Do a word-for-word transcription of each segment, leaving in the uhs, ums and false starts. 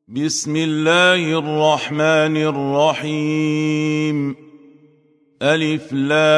بسم الله الرحمن الرحيم. ألف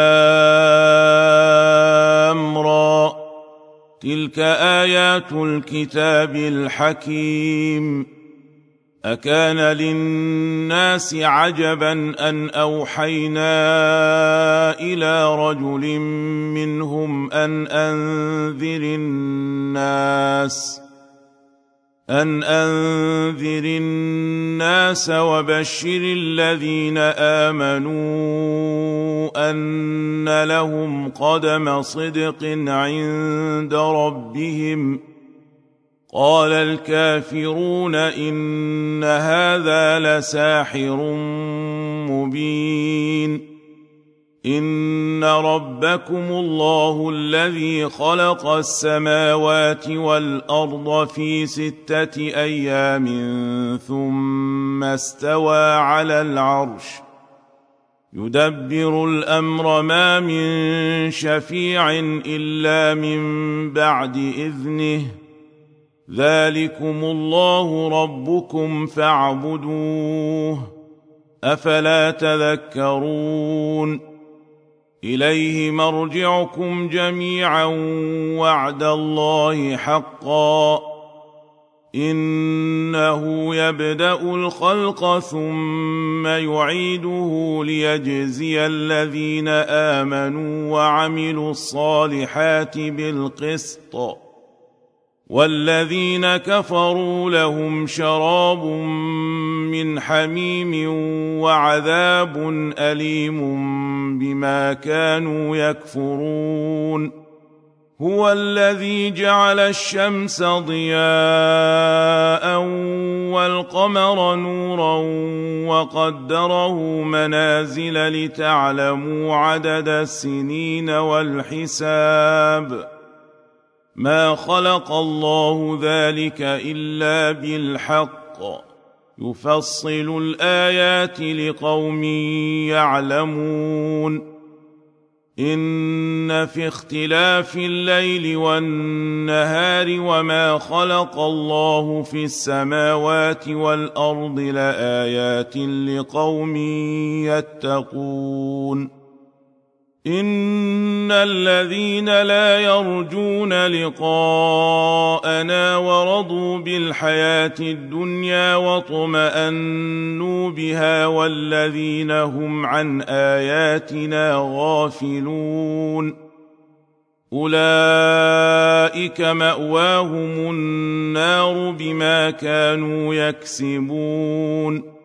لام را، تلك آيات الكتاب الحكيم. أكان للناس عجبا أن أوحينا إلى رجل منهم أن أنذر الناس أن أنذر الناس وبشر الذين آمنوا أن لهم قدم صدق عند ربهم. قال الكافرون إن هذا لساحر مبين. إن ربكم الله الذي خلق السماوات والأرض في ستة أيام ثم استوى على العرش يدبر الأمر، ما من شفيع إلا من بعد إذنه. ذلكم الله ربكم فاعبدوه، أفلا تذكرون؟ إليه مرجعكم جميعا وعد الله حقا، إنه يبدأ الخلق ثم يعيده ليجزي الذين آمنوا وعملوا الصالحات بالقسط، والذين كفروا لهم شراب من حميم وعذاب أليم بما كانوا يكفرون. هو الذي جعل الشمس ضياء والقمر نورا وقدره منازل لتعلموا عدد السنين والحساب. ما خلق الله ذلك إلا بالحق، يفصل الآيات لقوم يعلمون. إن في اختلاف الليل والنهار وما خلق الله في السماوات والأرض لآيات لقوم يتقون. إن الذين لا يرجون لقاءنا ورضوا بالحياة الدنيا واطمأنوا بها والذين هم عن آياتنا غافلون أولئك مأواهم النار بما كانوا يكسبون.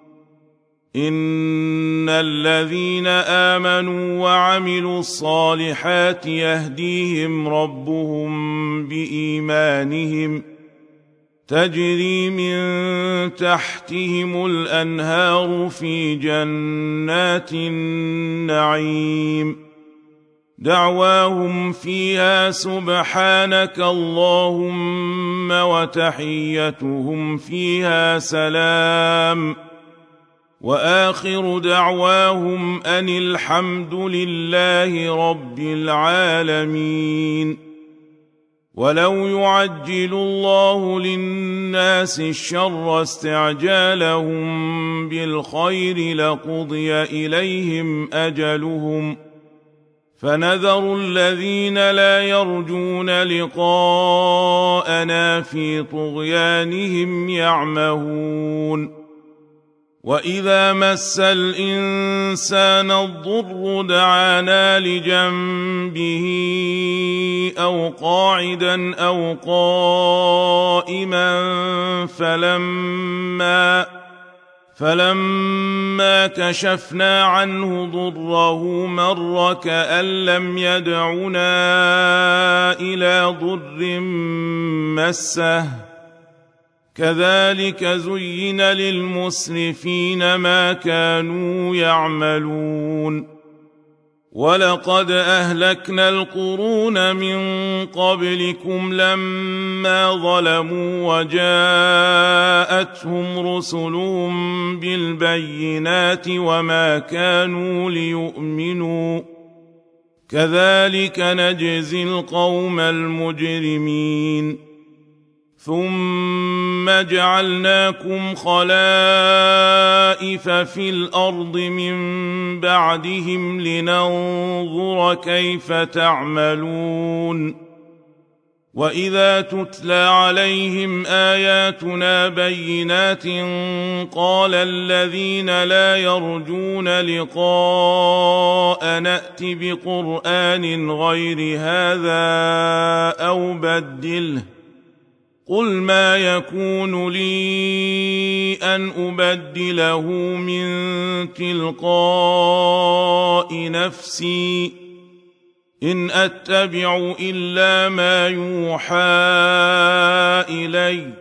إن الذين آمنوا وعملوا الصالحات يهديهم ربهم بإيمانهم، تجري من تحتهم الأنهار في جنات النعيم. دعواهم فيها سبحانك اللهم وتحيتهم فيها سلام، وآخر دعواهم أن الحمد لله رب العالمين. ولو يعجل الله للناس الشر استعجالهم بالخير لقضي إليهم أجلهم، فنذر الذين لا يرجون لقاءنا في طغيانهم يعمهون. وإذا مس الإنسان الضر دعانا لجنبه أو قاعدا أو قائما فلما فلما كشفنا عنه ضره مر كأن لم يدعنا إلى ضر مسه. كذلك زين للمسرفين ما كانوا يعملون. ولقد أهلكنا القرون من قبلكم لما ظلموا وجاءتهم رسلهم بالبينات وما كانوا ليؤمنوا، كذلك نجزي القوم المجرمين. ثم جعلناكم خلائف في الأرض من بعدهم لننظر كيف تعملون وإذا تتلى عليهم آياتنا بينات قال الذين لا يرجون لقاء نأت بقرآن غير هذا أو بدله قل ما يكون لي أن أبدله من تلقاء نفسي إن أتبع إلا ما يوحى إلي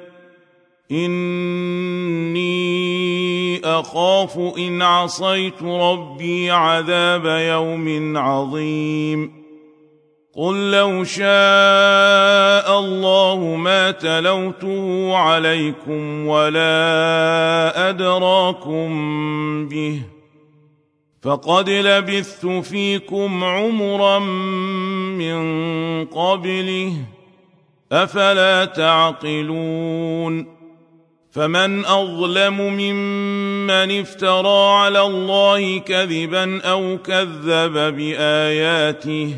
إني أخاف إن عصيت ربي عذاب يوم عظيم قل لو شاء الله ما تلوته عليكم ولا أدراكم به فقد لبثت فيكم عمرا من قبله أفلا تعقلون فمن أظلم ممن افترى على الله كذبا أو كذب بآياته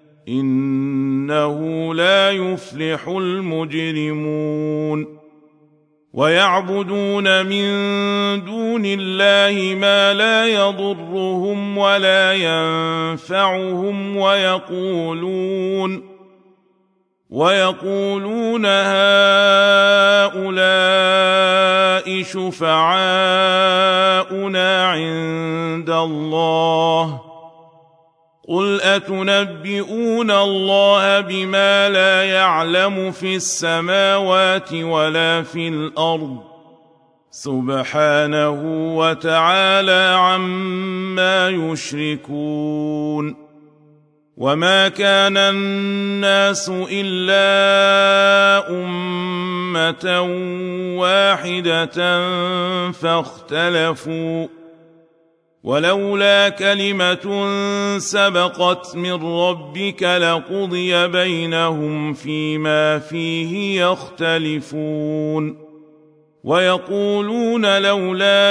إنه لا يفلح المجرمون ويعبدون من دون الله ما لا يضرهم ولا ينفعهم ويقولون ويقولون هؤلاء شفعاؤنا عند الله قل أتنبئون الله بما لا يعلم في السماوات ولا في الأرض سبحانه وتعالى عما يشركون وما كان الناس إلا أمة واحدة فاختلفوا ولولا كلمة سبقت من ربك لقضي بينهم فيما فيه يختلفون ويقولون لولا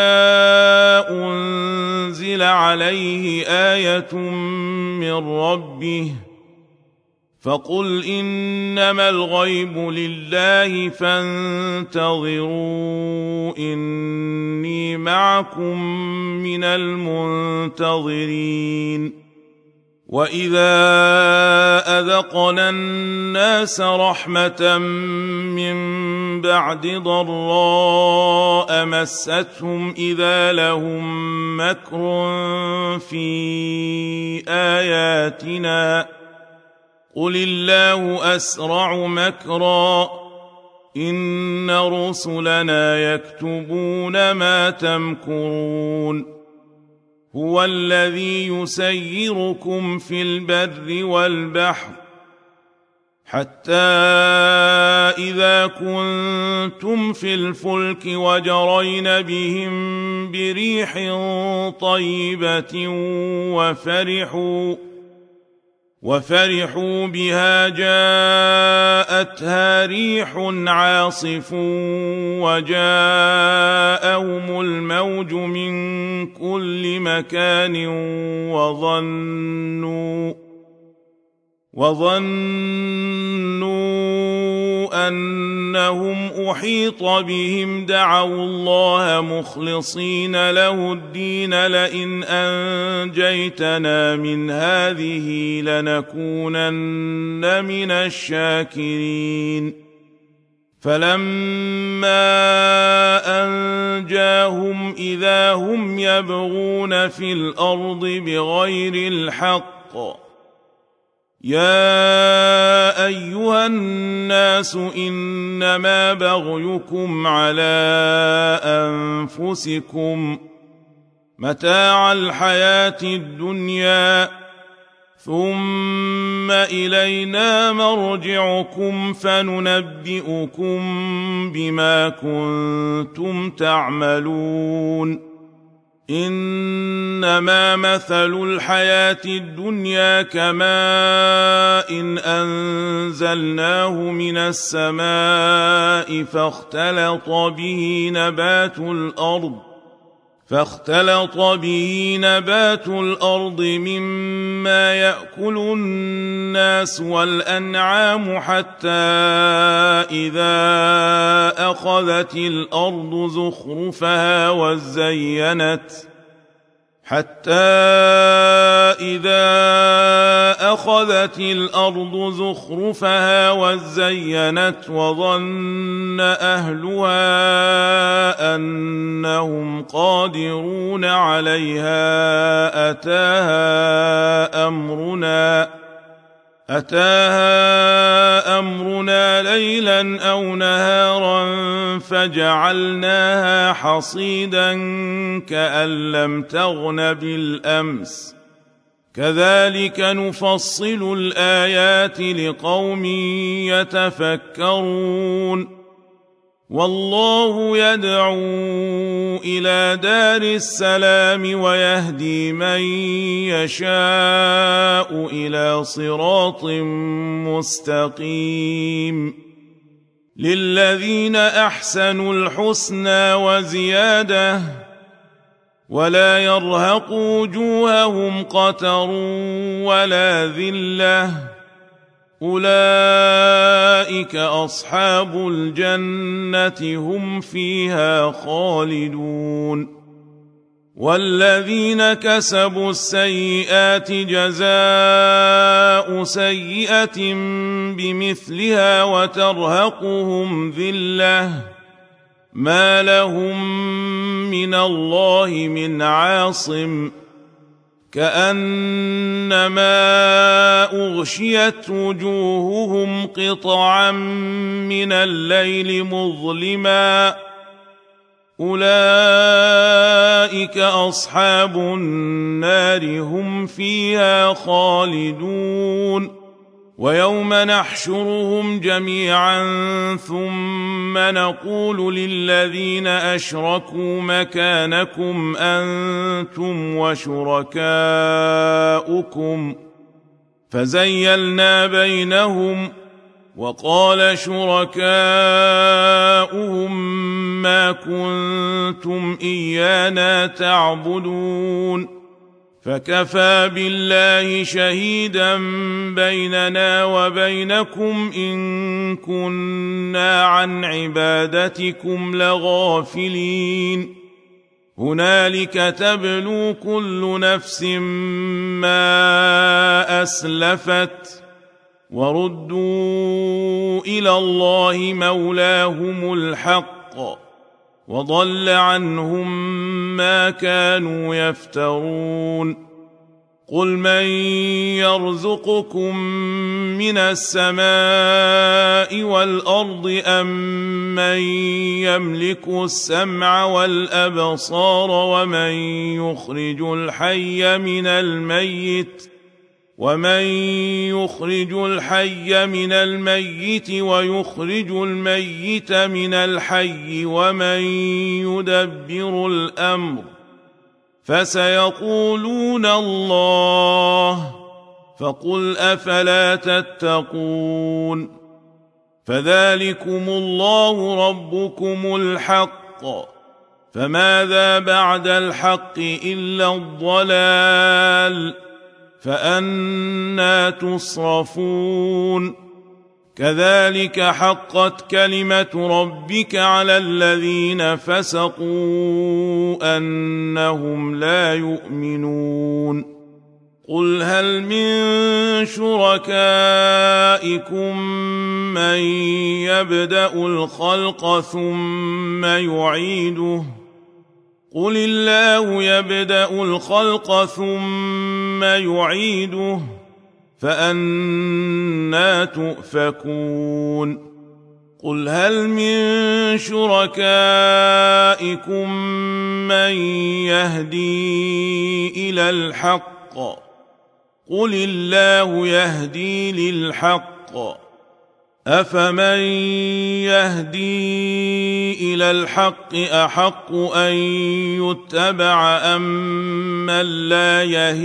أنزل عليه آية من ربه فقل إنما الغيب لله فانتظروا إني معكم من المنتظرين وإذا أذقنا الناس رحمة من بعد ضراء مستهم إذا لهم مكر في آياتنا قل الله أسرع مكرا إن رسلنا يكتبون ما تمكرون هو الذي يسيركم في البر والبحر حتى إذا كنتم في الفلك وجرين بهم بريح طيبة وفرحوا وفرحوا بها جاءتها ريح عاصف وجاءهم الموج من كل مكان وظنوا وظنوا أنهم أحيط بهم دعوا الله مخلصين له الدين لئن أنجيتنا من هذه لنكونن من الشاكرين فلما أنجاهم إذا هم يبغون في الأرض بغير الحق يا أيها الناس إنما بغيكم على أنفسكم متاع الحياة الدنيا ثم إلينا مرجعكم فننبئكم بما كنتم تعملون إنما مثل الحياة الدنيا كماء إن أنزلناه من السماء فاختلط به نبات الأرض فاختلط به نبات الأرض مما يأكل الناس والأنعام حتى إذا أخذت الأرض زخرفها وزينت حتى إذا أخذت الأرض زخرفها وزينت وظن أهلها أنهم قادرون عليها أتاها أمرنا أتاها أمرنا ليلا أو نهارا فجعلناها حصيدا كأن لم تغن بالأمس كذلك نفصل الآيات لقوم يتفكرون والله يدعو إلى دار السلام ويهدي من يشاء إلى صراط مستقيم للذين أحسنوا الحسنى وزيادة ولا يرهق وجوههم قتر ولا ذلة أولئك أصحاب الجنة هم فيها خالدون والذين كسبوا السيئات جزاء سيئة بمثلها وترهقهم ذلة ما لهم من الله من عاصم كأنما أغشيت وجوههم قطعا من الليل مظلما أولئك أصحاب النار هم فيها خالدون ويوم نحشرهم جميعا ثم نقول للذين أشركوا مكانكم أنتم وشركاؤكم فزيلنا بينهم وقال شركاؤهم ما كنتم إيانا تعبدون فكفى بالله شهيدا بيننا وبينكم إن كنا عن عبادتكم لغافلين هنالك تبلو كل نفس ما أسلفت وردوا إلى الله مولاهم الحق وضل عنهم ما كانوا يفترون قل من يرزقكم من السماء والأرض أم من يملك السمع والأبصار ومن يخرج الحي من الميت ومن يخرج الحي من الميت ويخرج الميت من الحي ومن يدبر الأمر فسيقولون الله فقل أفلا تتقون فذلكم الله ربكم الحق فماذا بعد الحق إلا الضلال فأنى تصرفون كذلك حقت كلمة ربك على الذين فسقوا أنهم لا يؤمنون قل هل من شركائكم من يبدأ الخلق ثم يعيده قل الله يبدأ الخلق ثم يعيده فأنى تؤفكون قل هل من شركائكم من يهدي إلى الحق قل الله يهدي للحق أفمن يهدي إلى الحق أحق أن يتبع أم من لا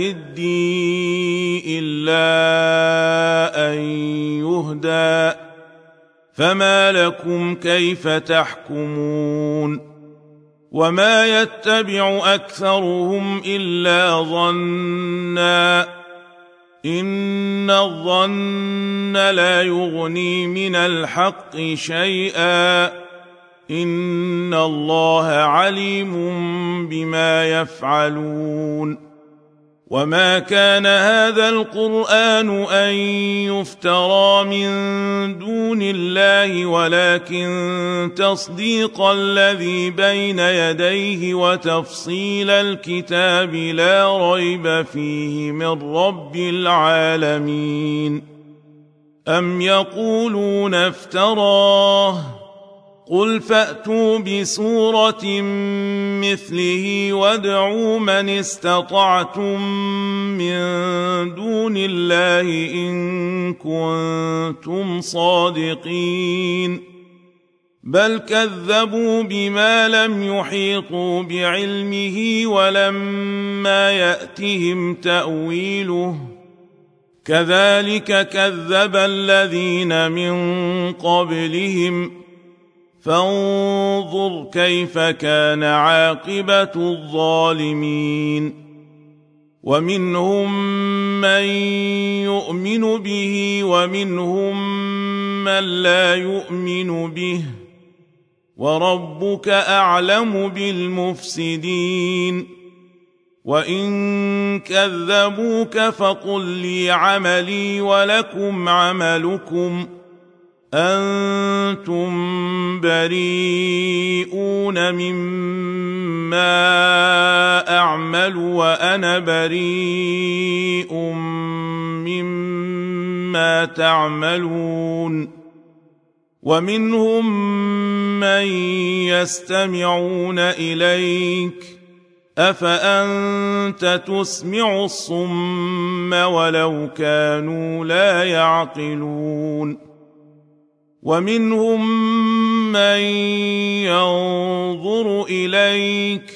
يهدي إلا أن يهدى فما لكم كيف تحكمون وما يتبع أكثرهم إلا ظنًّا إن الظن لا يغني من الحق شيئا إن الله عليم بما يفعلون وما كان هذا القرآن أن يفترى من دون الله ولكن تصديق الذي بين يديه وتفصيل الكتاب لا ريب فيه من رب العالمين أم يقولون افتراه قل فأتوا بسورة مثله وادعوا من استطعتم من دون الله إن كنتم صادقين بل كذبوا بما لم يحيطوا بعلمه ولما يأتهم تأويله كذلك كذب الذين من قبلهم فانظر كيف كان عاقبة الظالمين ومنهم من يؤمن به ومنهم من لا يؤمن به وربك أعلم بالمفسدين وإن كذبوك فقل لي عملي ولكم عملكم أنتم بريئون مما أعمل وأنا بريء مما تعملون ومنهم من يستمعون إليك أفأنت تسمع الصم ولو كانوا لا يعقلون ومنهم من ينظر إليك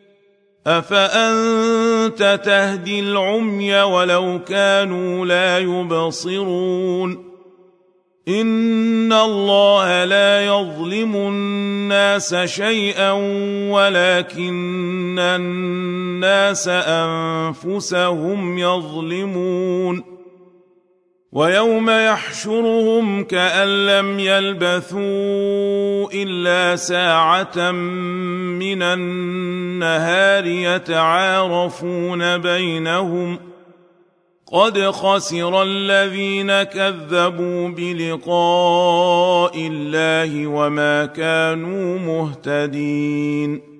أفأنت تهدي العمي ولو كانوا لا يبصرون إن الله لا يظلم الناس شيئا ولكن الناس أنفسهم يظلمون ويوم يحشرهم كأن لم يلبثوا إلا ساعة من النهار يتعارفون بينهم قد خسر الذين كذبوا بلقاء الله وما كانوا مهتدين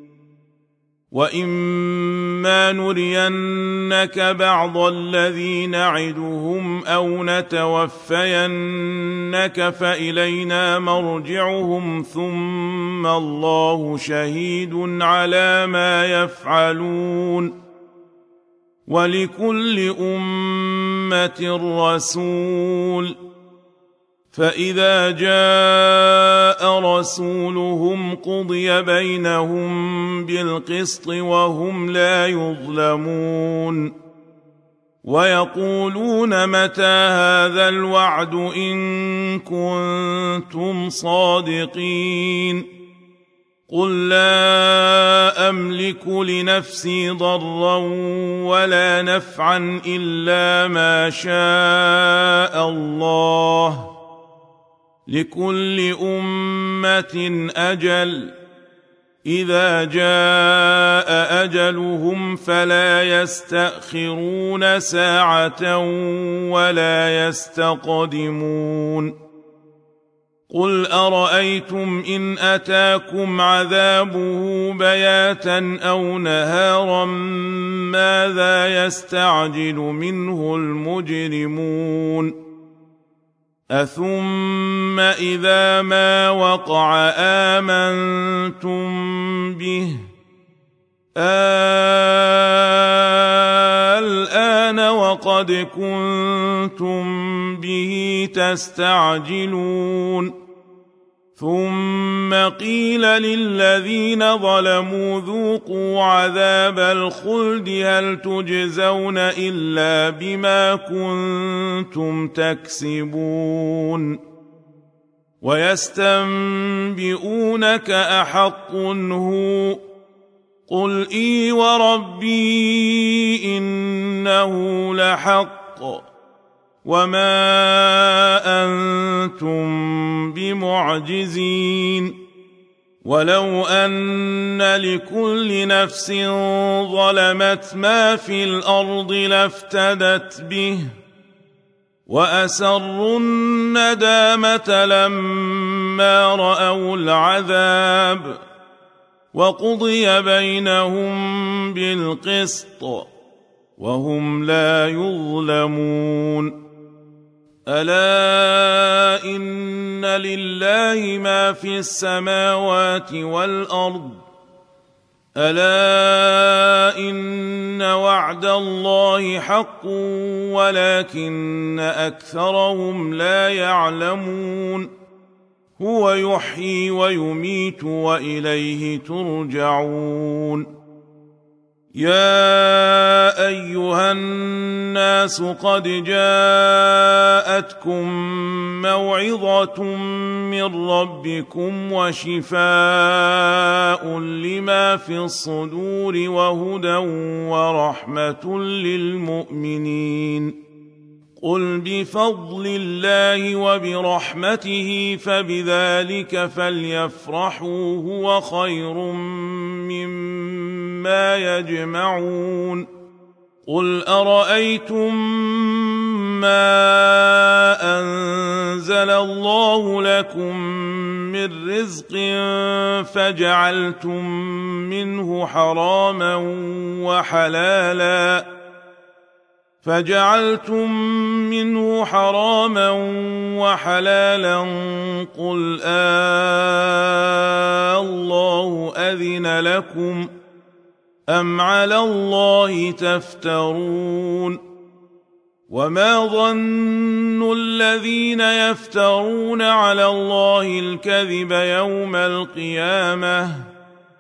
وإما نرينك بعض الذي نعدهم أو نتوفينك فإلينا مرجعهم ثم الله شهيد على ما يفعلون ولكل أمة رسول فإذا جاء رسولهم قضي بينهم بالقسط وهم لا يظلمون ويقولون متى هذا الوعد إن كنتم صادقين قل لا أملك لنفسي ضرا ولا نفعا إلا ما شاء الله لكل أمة أجل إذا جاء أجلهم فلا يستأخرون ساعة ولا يستقدمون قل أرأيتم إن أتاكم عذابه بياتا أو نهارا ماذا يستعجل منه المجرمون أثم إذا ما وقع آمنتم به الآن وقد قد كنتم به تستعجلون ثم قيل للذين ظلموا ذوقوا عذاب الخلد هل تجزون إلا بما كنتم تكسبون ويستنبئونك أحق هو قل إي وربي إنه لحق وما أنتم بمعجزين ولو أن لكل نفس ظلمت ما في الأرض لافتدت به وأسروا الندامة لما رأوا العذاب وقضي بينهم بالقسط وهم لا يظلمون ألا إن لله ما في السماوات والأرض ألا إن وعد الله حق ولكن أكثرهم لا يعلمون هو يحيي ويميت وإليه ترجعون يا أيها الناس قد جاءتكم موعظة من ربكم وشفاء لما في الصدور وهدى ورحمة للمؤمنين قل بفضل الله وبرحمته فبذلك فليفرحوا هو خير مما يجمعون قل أرأيتم ما أنزل الله لكم من رزق فجعلتم منه حراما وحلالا فجعلتم منه حراما وحلالا قل آه الله أذن لكم أم على الله تفترون وما ظن الذين يفترون على الله الكذب يوم القيامة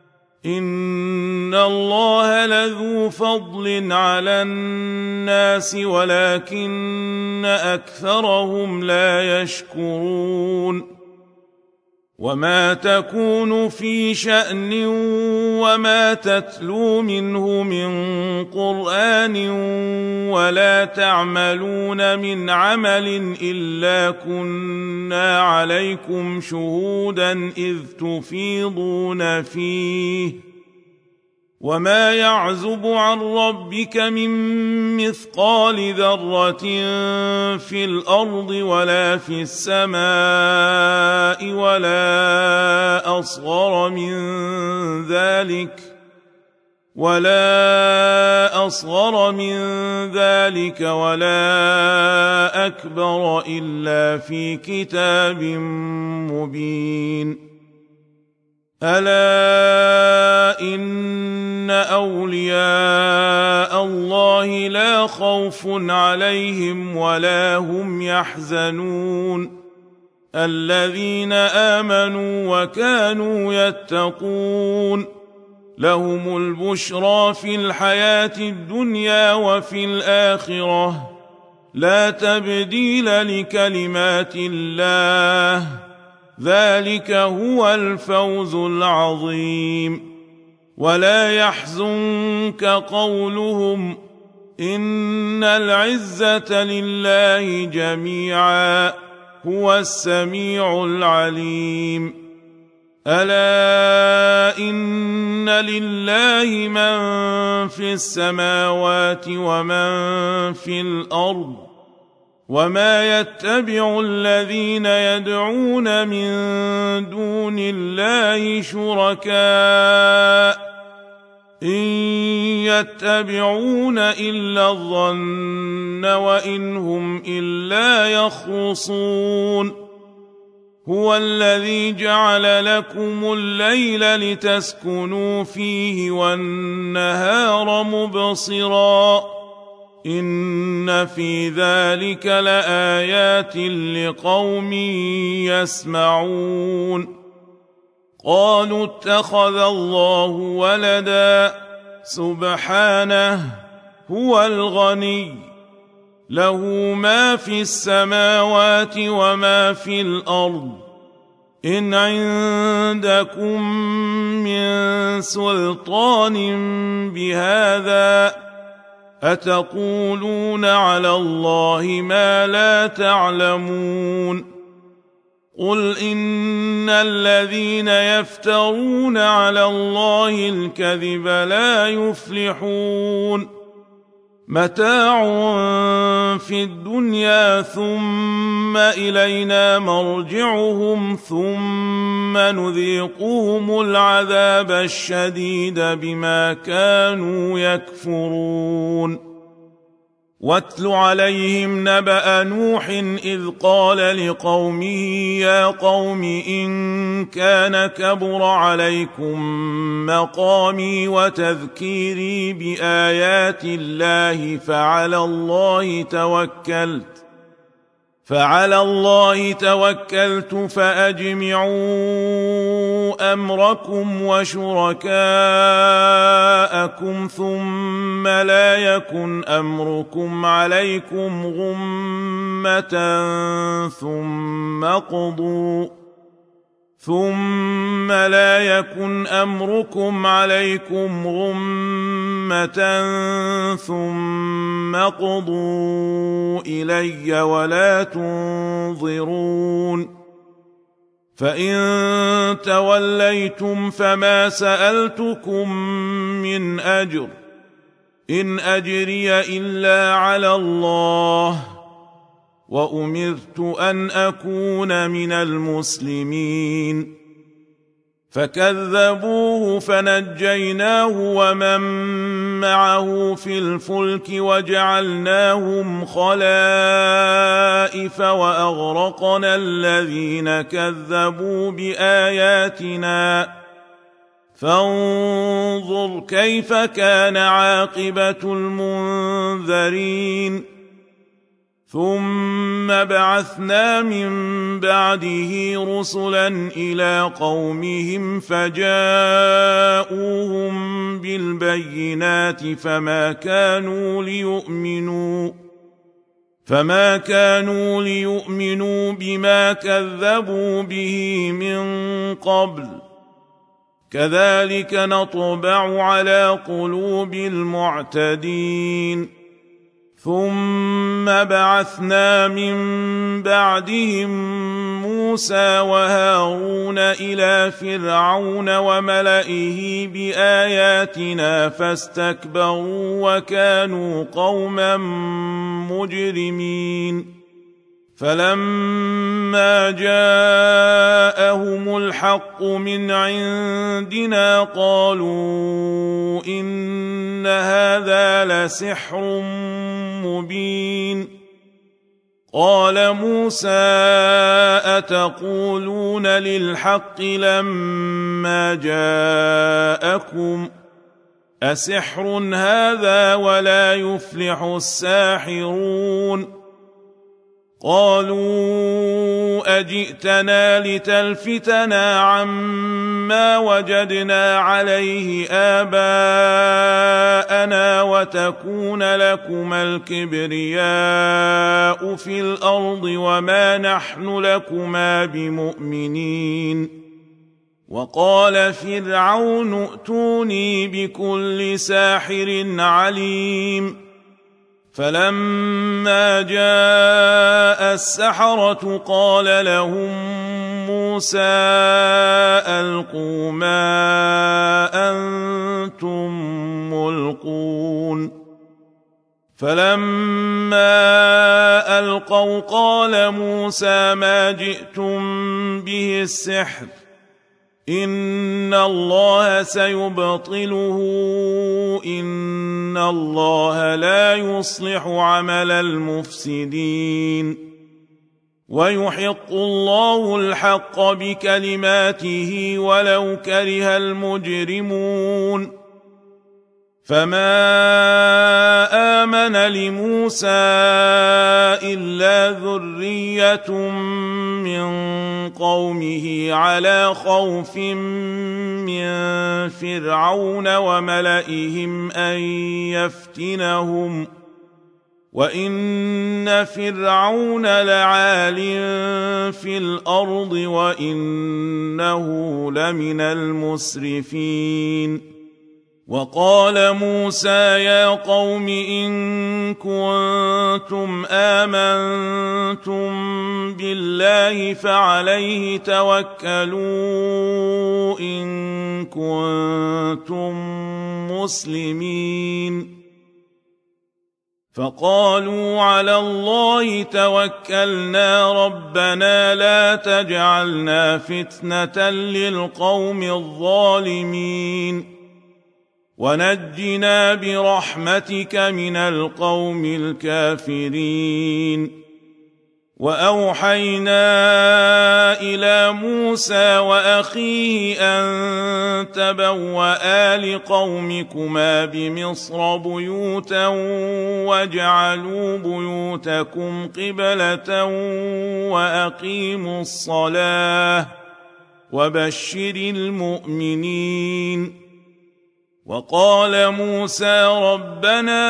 إن الله لذو فضل على الناس ولكن أكثرهم لا يشكرون وما تكون في شأن وما تتلو منه من قرآن ولا تعملون من عمل إلا كنا عليكم شهودا إذ تفيضون فيه وما يعزب عن ربك من مثقال ذرة في الأرض ولا في السماء ولا أصغر من ذلك ولا أصغر من ذلك ولا أكبر إلا في كتاب مبين ألا إن أولياء الله لا خوف عليهم ولا هم يحزنون الذين آمنوا وكانوا يتقون لهم البشرى في الحياة الدنيا وفي الآخرة لا تبديل لكلمات الله ذلك هو الفوز العظيم ولا يحزنك قولهم إن العزة لله جميعا هو السميع العليم ألا إن لله من في السماوات ومن في الأرض وما يتبع الذين يدعون من دون الله شركاء إن يتبعون إلا الظن وإن هم إلا يخرصون هو الذي جعل لكم الليل لتسكنوا فيه والنهار مبصرا إن في ذلك لآيات لقوم يسمعون قالوا اتخذ الله ولدا سبحانه هو الغني له ما في السماوات وما في الأرض إن عندكم من سلطان بهذا أتقولون على الله ما لا تعلمون قل إن الذين يفترون على الله الكذب لا يفلحون متاع في الدنيا ثم إلينا مرجعهم ثم نذيقهم العذاب الشديد بما كانوا يكفرون واتل عليهم نبأ نوح إذ قال لقومه يا قوم إن كان كبر عليكم مقامي وتذكيري بآيات الله فعلى الله توكلت فعلى الله توكلت فأجمعوا أمركم وشركاءكم ثم لا يكن أمركم عليكم غمة ثم قضوا ثم لا يكن أمركم عليكم غمة ثم قضوا إلي ولا تنظرون فإن توليتم فما سألتكم من أجر إن أجري إلا على الله وأمرت أن أكون من المسلمين فكذبوه فنجيناه ومن معه في الفلك وجعلناهم خلائف وأغرقنا الذين كذبوا بآياتنا فانظر كيف كان عاقبة المنذرين ثم بعثنا من بعده رسلا إلى قومهم فجاءوهم بالبينات فما كانوا ليؤمنوا فما كانوا ليؤمنوا بما كذبوا به من قبل كذلك نطبع على قلوب المعتدين ثم بعثنا من بعدهم موسى وهارون إلى فرعون وملئه بآياتنا فاستكبروا وكانوا قوما مجرمين فلما جاءهم الحق من عندنا قالوا إن هذا لسحر مبين قال موسى أتقولون للحق لما جاءكم أسحر هذا ولا يفلح الساحرون قالوا أجئتنا لتلفتنا عما وجدنا عليه آباءنا وتكون لكما الكبرياء في الأرض وما نحن لكما بمؤمنين وقال فرعون ائتوني بكل ساحر عليم فلما جاء السحرة قال لهم موسى ألقوا ما أنتم ملقون فلما ألقوا قال موسى ما جئتم به السحر إن الله سيبطله إن الله لا يصلح عمل المفسدين ويحق الله الحق بكلماته ولو كره المجرمون فما كان لموسى إلا ذرية من قومه على خوف من فرعون وملئهم أن يفتنهم وإن فرعون لعال في الأرض وإنه لمن المسرفين. وقال موسى يا قوم إن كنتم آمنتم بالله فعليه توكلوا إن كنتم مسلمين. فقالوا على الله توكلنا ربنا لا تجعلنا فتنة للقوم الظالمين ونجنا برحمتك من القوم الكافرين. وأوحينا إلى موسى وأخيه أن تبوأ لقومكما بمصر بيوتا واجعلوا بيوتكم قبلة وأقيموا الصلاة وبشر المؤمنين. وقال موسى ربنا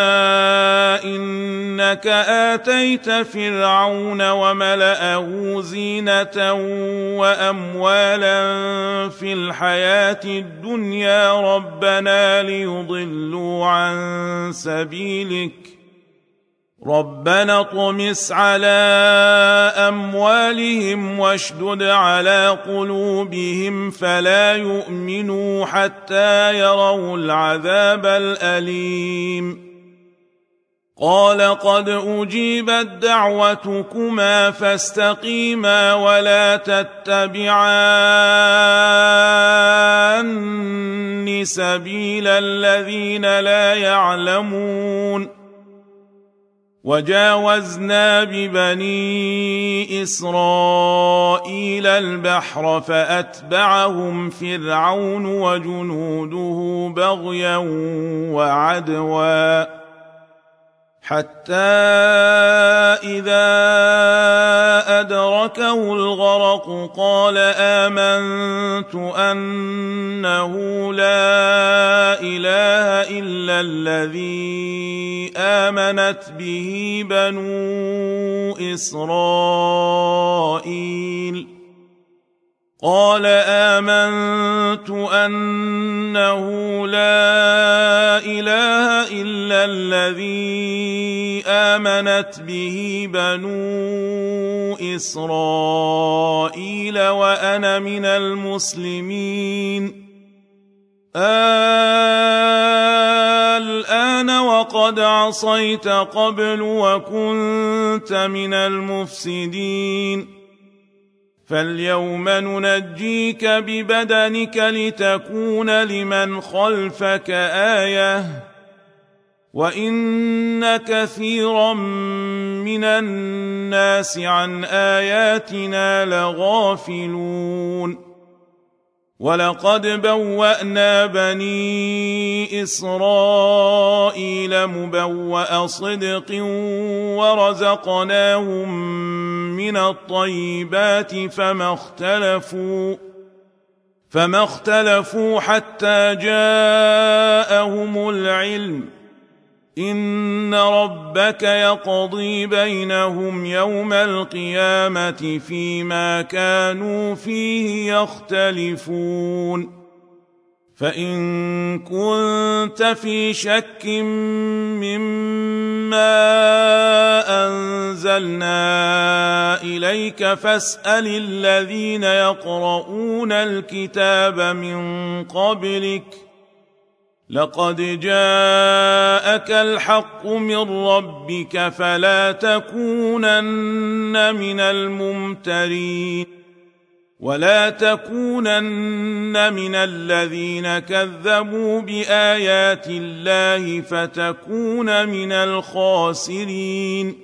إنك آتيت فرعون وملأه زينة وأموالا في الحياة الدنيا ربنا ليضلوا عن سبيلك ربنا اطمس على أموالهم واشدد على قلوبهم فلا يؤمنوا حتى يروا العذاب الأليم. قال قد أجيبت دعوتكما فاستقيما ولا تتبعان سبيل الذين لا يعلمون. وجاوزنا ببني إسرائيل البحر فأتبعهم فرعون وجنوده بغيا وعدوا حتى إذا أدركه الغرق قال آمنت أنه لا إله إلا الذي آمنت به بنو إسرائيل قال آمنت أنه لا إله إلا الذي آمنت به بنو إسرائيل وأنا من المسلمين. الآن وقد عصيت قبل وكنت من المفسدين فاليوم ننجيك ببدنك لتكون لمن خلفك آية وإن كثيرا من الناس عن آياتنا لغافلون. ولقد بوأنا بني إسرائيل مبوأ صدق ورزقناهم من الطيبات فما اختلفوا فما اختلفوا حتى جاءهم العلم إن ربك يقضي بينهم يوم القيامة فيما كانوا فيه يختلفون. فإن كنت في شك مما أنزلنا إليك فاسأل الذين يقرؤون الكتاب من قبلك لقد جاءك الحق من ربك فلا تكونن من الممترين ولا تكونن من الذين كذبوا بآيات الله فتكون من الخاسرين.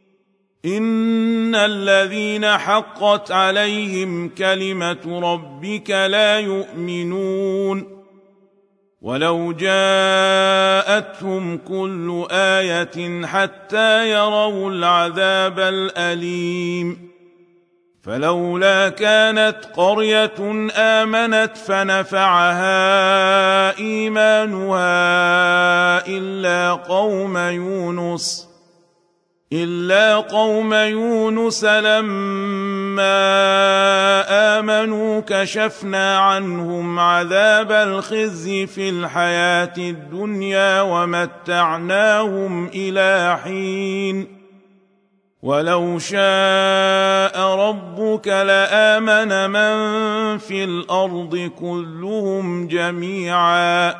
إن الذين حقت عليهم كلمة ربك لا يؤمنون ولو جاء جاءتهم كل آية حتى يروا العذاب الأليم فلولا كانت قرية آمنت فنفعها إيمانها إلا قوم يونس إلا قوم يونس لما آمنوا كشفنا عنهم عذاب الخزي في الحياة الدنيا ومتعناهم إلى حين ولو شاء ربك لآمن من في الأرض كلهم جميعا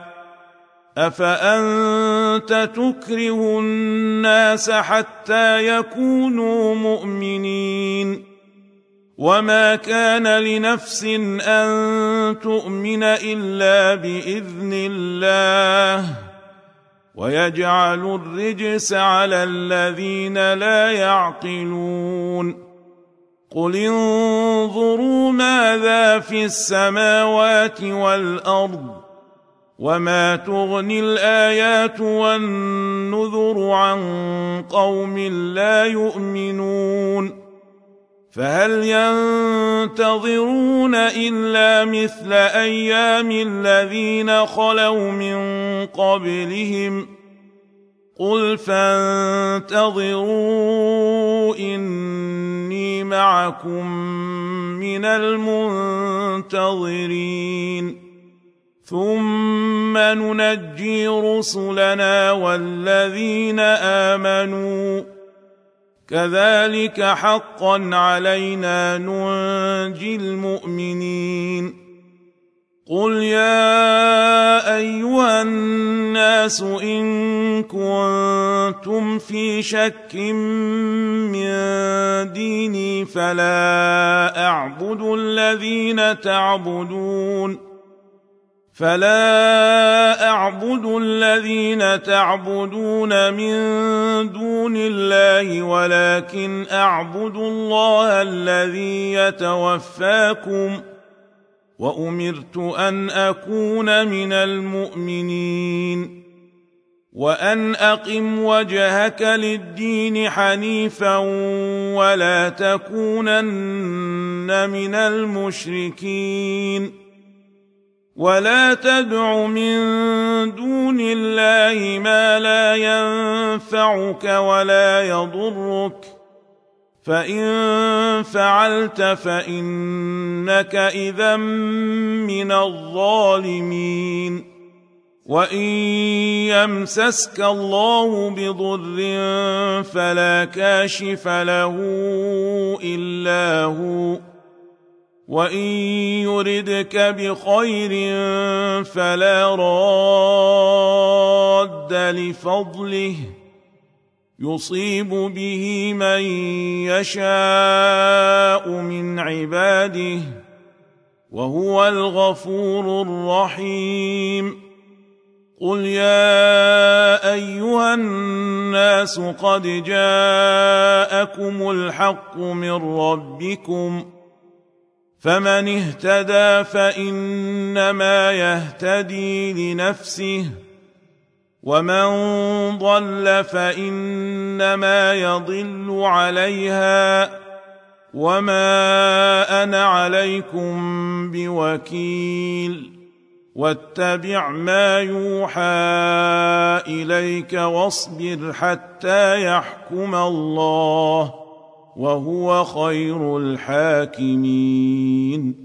أفأنت تكره الناس حتى يكونوا مؤمنين وما كان لنفس أن تؤمن إلا بإذن الله ويجعل الرجس على الذين لا يعقلون قل انظروا ماذا في السماوات والأرض وما تغني الآيات والنذر عن قوم لا يؤمنون فهل ينتظرون إلا مثل أيام الذين خلوا من قبلهم قل فانتظروا إني معكم من المنتظرين ثم ننجي رسلنا والذين آمنوا كذلك حقا علينا ننجي المؤمنين قل يا أيها الناس إن كنتم في شك من ديني فلا أعبد الذين تعبدون فلا أعبد الذين تعبدون من دون الله ولكن أعبد الله الذي يتوفاكم وأمرت أن أكون من المؤمنين وأن أقم وجهك للدين حنيفا ولا تكونن من المشركين ولا تدع من دون الله ما لا ينفعك ولا يضرك فإن فعلت فإنك إذا من الظالمين وإن يمسسك الله بضر فلا كاشف له إلا هو وإن يردك بخير فلا راد لفضله يصيب به من يشاء من عباده وهو الغفور الرحيم قل يا أيها الناس قد جاءكم الحق من ربكم فمن اهتدى فإنما يهتدي لنفسه ومن ضل فإنما يضل عليها وما أنا عليكم بوكيل واتبع ما يوحى إليك واصبر حتى يحكم الله وهو خير الحاكمين